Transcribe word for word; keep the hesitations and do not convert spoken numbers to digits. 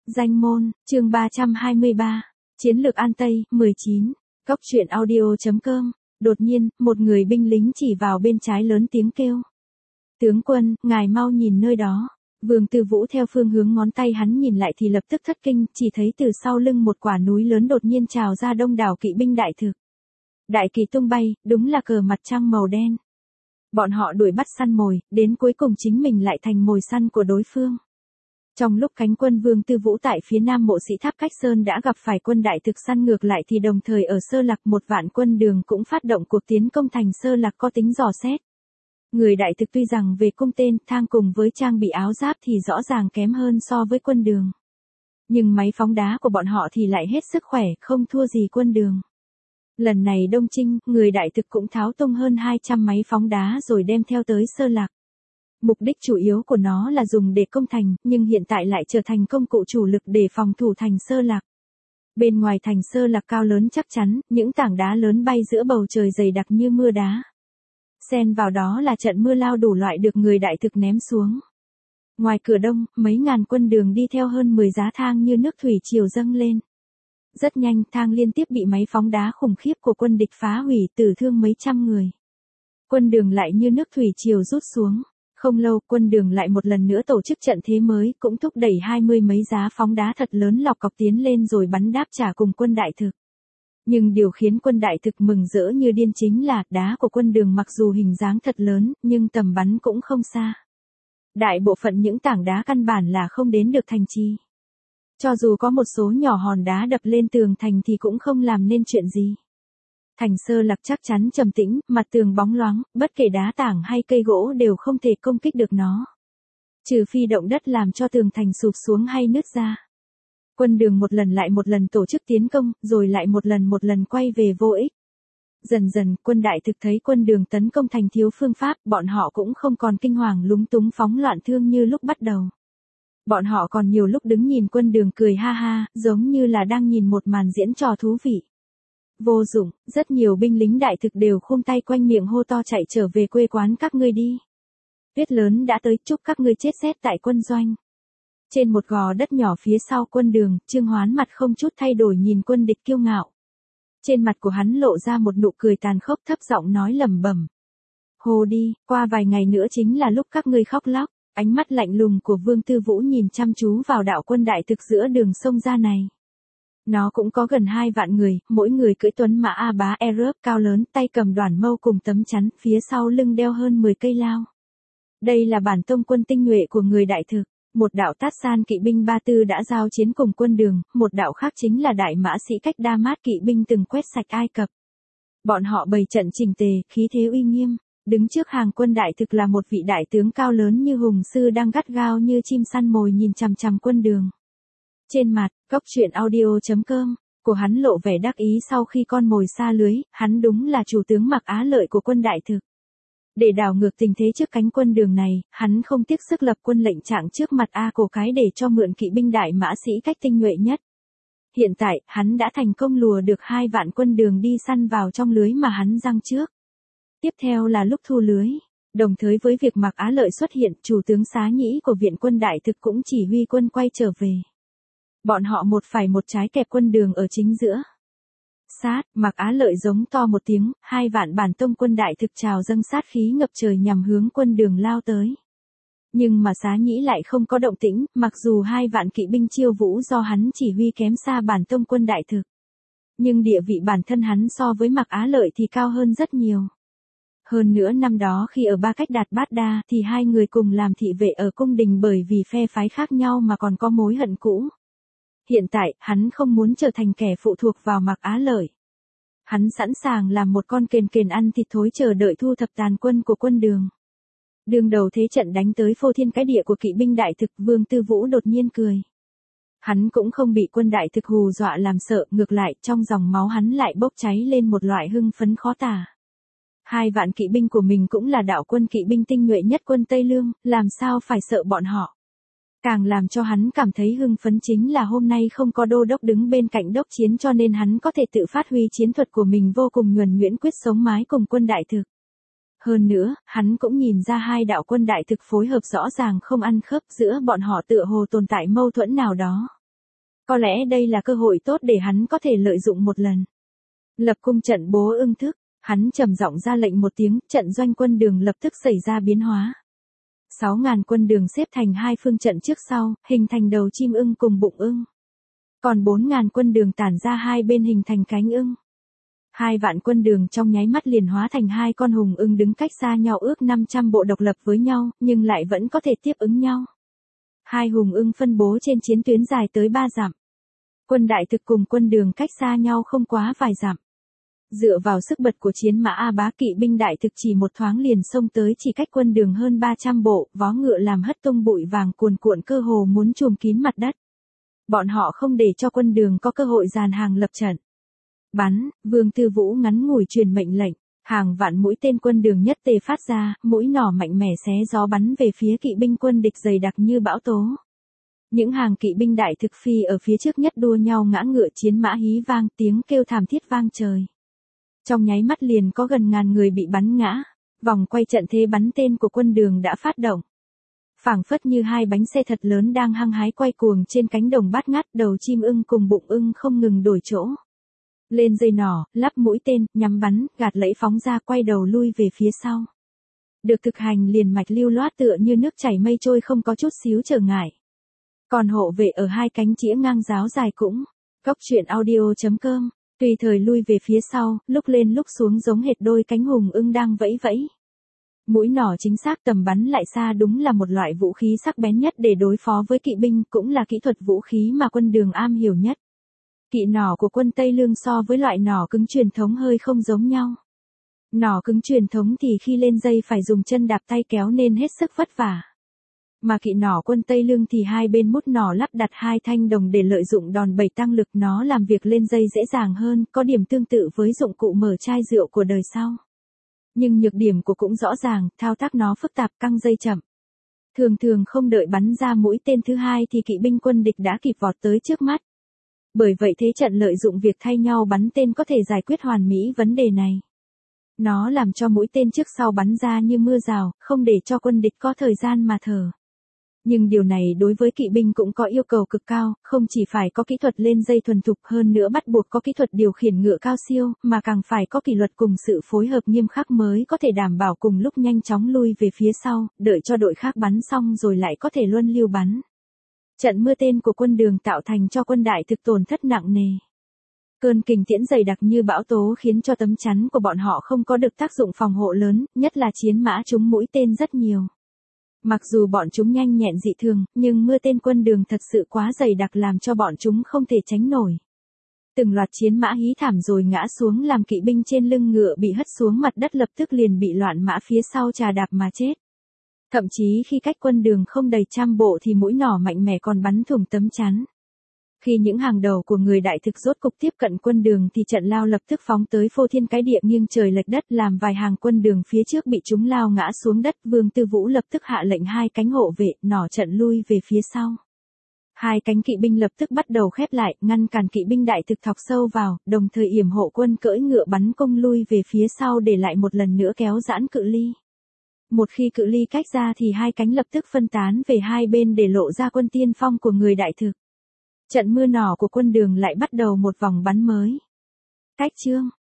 Danh môn, chương ba trăm hai mươi ba, Chiến lược An Tây, mười chín, Cóc truyện audio.com, đột nhiên, một người binh lính chỉ vào bên trái lớn tiếng kêu. Tướng quân, ngài mau nhìn nơi đó. Vương Tư Vũ theo phương hướng ngón tay hắn nhìn lại thì lập tức thất kinh, chỉ thấy từ sau lưng một quả núi lớn đột nhiên trào ra đông đảo kỵ binh đại thực. Đại kỳ tung bay, đúng là cờ mặt trăng màu đen. Bọn họ đuổi bắt săn mồi, đến cuối cùng chính mình lại thành mồi săn của đối phương. Trong lúc cánh quân Vương Tư Vũ tại phía nam mộ sĩ tháp Cách Sơn đã gặp phải quân đại thực săn ngược lại thì đồng thời ở Sơ Lạc một vạn quân Đường cũng phát động cuộc tiến công thành Sơ Lạc có tính dò xét. Người đại thực tuy rằng về cung tên, thang cùng với trang bị áo giáp thì rõ ràng kém hơn so với quân Đường. Nhưng máy phóng đá của bọn họ thì lại hết sức khỏe, không thua gì quân Đường. Lần này Đông Trinh, người đại thực cũng tháo tung hơn hai trăm máy phóng đá rồi đem theo tới Sơ Lạc. Mục đích chủ yếu của nó là dùng để công thành, nhưng hiện tại lại trở thành công cụ chủ lực để phòng thủ thành Sơ Lạc. Bên ngoài thành Sơ Lạc cao lớn chắc chắn, những tảng đá lớn bay giữa bầu trời dày đặc như mưa đá. Xen vào đó là trận mưa lao đủ loại được người đại thực ném xuống. Ngoài cửa đông, mấy ngàn quân Đường đi theo hơn mười giá thang như nước thủy triều dâng lên. Rất nhanh, thang liên tiếp bị máy phóng đá khủng khiếp của quân địch phá hủy, tử thương mấy trăm người. Quân Đường lại như nước thủy triều rút xuống. Không lâu, quân Đường lại một lần nữa tổ chức trận thế mới, cũng thúc đẩy hai mươi mấy giá phóng đá thật lớn lọc cọc tiến lên rồi bắn đáp trả cùng quân đại thực. Nhưng điều khiến quân đại thực mừng rỡ như điên chính là đá của quân Đường mặc dù hình dáng thật lớn, nhưng tầm bắn cũng không xa. Đại bộ phận những tảng đá căn bản là không đến được thành trì. Cho dù có một số nhỏ hòn đá đập lên tường thành thì cũng không làm nên chuyện gì. Thành Sơ Lạc chắc chắn trầm tĩnh, mặt tường bóng loáng, bất kể đá tảng hay cây gỗ đều không thể công kích được nó. Trừ phi động đất làm cho tường thành sụp xuống hay nứt ra. Quân Đường một lần lại một lần tổ chức tiến công, rồi lại một lần một lần quay về vô ích. Dần dần, quân đại thực thấy quân Đường tấn công thành thiếu phương pháp, bọn họ cũng không còn kinh hoàng lúng túng phóng loạn thương như lúc bắt đầu. Bọn họ còn nhiều lúc đứng nhìn quân Đường cười ha ha, giống như là đang nhìn một màn diễn trò thú vị. Vô dụng, rất nhiều binh lính đại thực đều khum tay quanh miệng hô to chạy trở về quê quán các ngươi đi. Tuyết lớn đã tới, chúc các ngươi chết rét tại quân doanh. Trên một gò đất nhỏ phía sau quân Đường, Trương Hoán mặt không chút thay đổi nhìn quân địch kiêu ngạo. Trên mặt của hắn lộ ra một nụ cười tàn khốc, thấp giọng nói lẩm bẩm. Hồ đi, qua vài ngày nữa chính là lúc các ngươi khóc lóc. Ánh mắt lạnh lùng của Vương Tư Vũ nhìn chăm chú vào đạo quân đại thực giữa đường sông ra này. Nó cũng có gần hai vạn người, mỗi người cưỡi tuấn mã A Bá Arab cao lớn, tay cầm đoàn mâu cùng tấm chắn, phía sau lưng đeo hơn mười cây lao. Đây là bản tông quân tinh nhuệ của người đại thực. Một đạo Tát San kỵ binh Ba Tư đã giao chiến cùng quân Đường, một đạo khác chính là đại mã sĩ Cách Đa Mát kỵ binh từng quét sạch Ai Cập. Bọn họ bày trận chỉnh tề, khí thế uy nghiêm. Đứng trước hàng quân đại thực là một vị đại tướng cao lớn như hùng sư đang gắt gao như chim săn mồi nhìn chằm chằm quân Đường. Trên mặt, Cóc truyện audio.com, của hắn lộ vẻ đắc ý sau khi con mồi xa lưới, hắn đúng là chủ tướng Mạc Á Lợi của quân đại thực. Để đảo ngược tình thế trước cánh quân Đường này, hắn không tiếc sức lập quân lệnh trạng trước mặt A Cổ Cái để cho mượn kỵ binh đại mã sĩ Cách tinh nhuệ nhất. Hiện tại, hắn đã thành công lùa được hai vạn quân Đường đi săn vào trong lưới mà hắn giăng trước. Tiếp theo là lúc thu lưới. Đồng thời với việc Mạc Á Lợi xuất hiện, chủ tướng Xá Nhĩ của viện quân đại thực cũng chỉ huy quân quay trở về. Bọn họ một phải một trái kẹp quân Đường ở chính giữa. Sát, Mạc Á Lợi giống to một tiếng, hai vạn bản tông quân đại thực trào dâng sát khí ngập trời nhằm hướng quân Đường lao tới. Nhưng mà Xá Nhĩ lại không có động tĩnh, mặc dù hai vạn kỵ binh chiêu vũ do hắn chỉ huy kém xa bản tông quân đại thực. Nhưng địa vị bản thân hắn so với Mạc Á Lợi thì cao hơn rất nhiều. Hơn nữa năm đó khi ở Ba Cách Đạt Bát Đa thì hai người cùng làm thị vệ ở cung đình bởi vì phe phái khác nhau mà còn có mối hận cũ. Hiện tại, hắn không muốn trở thành kẻ phụ thuộc vào Mạc Á Lợi. Hắn sẵn sàng làm một con kền kền ăn thịt thối chờ đợi thu thập tàn quân của quân Đường. Đương đầu thế trận đánh tới phô thiên cái địa của kỵ binh đại thực, Vương Tư Vũ đột nhiên cười. Hắn cũng không bị quân đại thực hù dọa làm sợ, ngược lại, trong dòng máu hắn lại bốc cháy lên một loại hưng phấn khó tả. Hai vạn kỵ binh của mình cũng là đạo quân kỵ binh tinh nhuệ nhất quân Tây Lương, làm sao phải sợ bọn họ. Càng làm cho hắn cảm thấy hưng phấn chính là hôm nay không có đô đốc đứng bên cạnh đốc chiến cho nên hắn có thể tự phát huy chiến thuật của mình vô cùng nhuần nhuyễn quyết sống mái cùng quân đại thực. Hơn nữa, hắn cũng nhìn ra hai đạo quân đại thực phối hợp rõ ràng không ăn khớp giữa bọn họ tựa hồ tồn tại mâu thuẫn nào đó. Có lẽ đây là cơ hội tốt để hắn có thể lợi dụng một lần. Lập cung trận bố ưng thức, hắn trầm giọng ra lệnh một tiếng, trận doanh quân đường lập tức xảy ra biến hóa. Sáu ngàn quân đường xếp thành hai phương trận trước sau, hình thành đầu chim ưng cùng bụng ưng. Còn bốn ngàn quân đường tản ra hai bên hình thành cánh ưng. Hai vạn quân đường trong nháy mắt liền hóa thành hai con hùng ưng đứng cách xa nhau ước năm trăm bộ độc lập với nhau, nhưng lại vẫn có thể tiếp ứng nhau. Hai hùng ưng phân bố trên chiến tuyến dài tới ba dặm. Quân đại thực cùng quân đường cách xa nhau không quá vài dặm. Dựa vào sức bật của chiến mã A Bá, kỵ binh đại thực chỉ một thoáng liền xông tới, chỉ cách quân đường hơn ba trăm bộ, vó ngựa làm hất tung bụi vàng cuồn cuộn, cơ hồ muốn trùm kín mặt đất. Bọn họ không để cho quân đường có cơ hội dàn hàng lập trận. Bắn, Vương Tư Vũ ngắn ngủi truyền mệnh lệnh, hàng vạn mũi tên quân đường nhất tề phát ra, mũi nỏ mạnh mẽ xé gió bắn về phía kỵ binh quân địch dày đặc như bão tố. Những hàng kỵ binh đại thực phi ở phía trước nhất đua nhau ngã ngựa, chiến mã hí vang, tiếng kêu thảm thiết vang trời. Trong nháy mắt liền có gần ngàn người bị bắn ngã, vòng quay trận thế bắn tên của quân đường đã phát động. Phảng phất như hai bánh xe thật lớn đang hăng hái quay cuồng trên cánh đồng bát ngát, đầu chim ưng cùng bụng ưng không ngừng đổi chỗ. Lên dây nỏ, lắp mũi tên, nhắm bắn, gạt lẫy phóng ra, quay đầu lui về phía sau. Được thực hành liền mạch lưu loát tựa như nước chảy mây trôi, không có chút xíu trở ngại. Còn hộ vệ ở hai cánh chĩa ngang giáo dài cũng. Góc truyện audio chấm com, tùy thời lui về phía sau, lúc lên lúc xuống giống hệt đôi cánh hùng ưng đang vẫy vẫy. Mũi nỏ chính xác, tầm bắn lại xa, đúng là một loại vũ khí sắc bén nhất để đối phó với kỵ binh, cũng là kỹ thuật vũ khí mà quân đường am hiểu nhất. Kỵ nỏ của quân Tây Lương so với loại nỏ cứng truyền thống hơi không giống nhau. Nỏ cứng truyền thống thì khi lên dây phải dùng chân đạp tay kéo nên hết sức vất vả. Mà kỵ nỏ quân Tây Lương thì hai bên mút nỏ lắp đặt hai thanh đồng để lợi dụng đòn bẩy tăng lực, nó làm việc lên dây dễ dàng hơn, có điểm tương tự với dụng cụ mở chai rượu của đời sau. Nhưng nhược điểm của cũng rõ ràng, thao tác nó phức tạp, căng dây chậm. Thường thường không đợi bắn ra mũi tên thứ hai thì kỵ binh quân địch đã kịp vọt tới trước mắt. Bởi vậy thế trận lợi dụng việc thay nhau bắn tên có thể giải quyết hoàn mỹ vấn đề này. Nó làm cho mũi tên trước sau bắn ra như mưa rào, không để cho quân địch có thời gian mà thở. Nhưng điều này đối với kỵ binh cũng có yêu cầu cực cao, không chỉ phải có kỹ thuật lên dây thuần thục, hơn nữa bắt buộc có kỹ thuật điều khiển ngựa cao siêu, mà càng phải có kỷ luật cùng sự phối hợp nghiêm khắc mới có thể đảm bảo cùng lúc nhanh chóng lui về phía sau, đợi cho đội khác bắn xong rồi lại có thể luân lưu bắn. Trận mưa tên của quân đường tạo thành cho quân đại thực tổn thất nặng nề. Cơn kình tiễn dày đặc như bão tố khiến cho tấm chắn của bọn họ không có được tác dụng phòng hộ lớn, nhất là chiến mã trúng mũi tên rất nhiều. Mặc dù bọn chúng nhanh nhẹn dị thường, nhưng mưa tên quân đường thật sự quá dày đặc làm cho bọn chúng không thể tránh nổi. Từng loạt chiến mã hí thảm rồi ngã xuống, làm kỵ binh trên lưng ngựa bị hất xuống mặt đất, lập tức liền bị loạn mã phía sau trà đạp mà chết. Thậm chí khi cách quân đường không đầy trăm bộ thì mũi nỏ mạnh mẽ còn bắn thủng tấm chắn. Khi những hàng đầu của người đại thực rốt cục tiếp cận quân đường thì trận lao lập tức phóng tới, phô thiên cái địa, nghiêng trời lệch đất, làm vài hàng quân đường phía trước bị chúng lao ngã xuống đất. Vương Tư Vũ lập tức hạ lệnh hai cánh hộ vệ, nỏ trận lui về phía sau. Hai cánh kỵ binh lập tức bắt đầu khép lại, ngăn cản kỵ binh đại thực thọc sâu vào, đồng thời yểm hộ quân cưỡi ngựa bắn cung lui về phía sau để lại một lần nữa kéo giãn cự ly. Một khi cự ly cách ra thì hai cánh lập tức phân tán về hai bên để lộ ra quân tiên phong của người đại thực. Trận mưa nỏ của quân đường lại bắt đầu một vòng bắn mới. Cách chương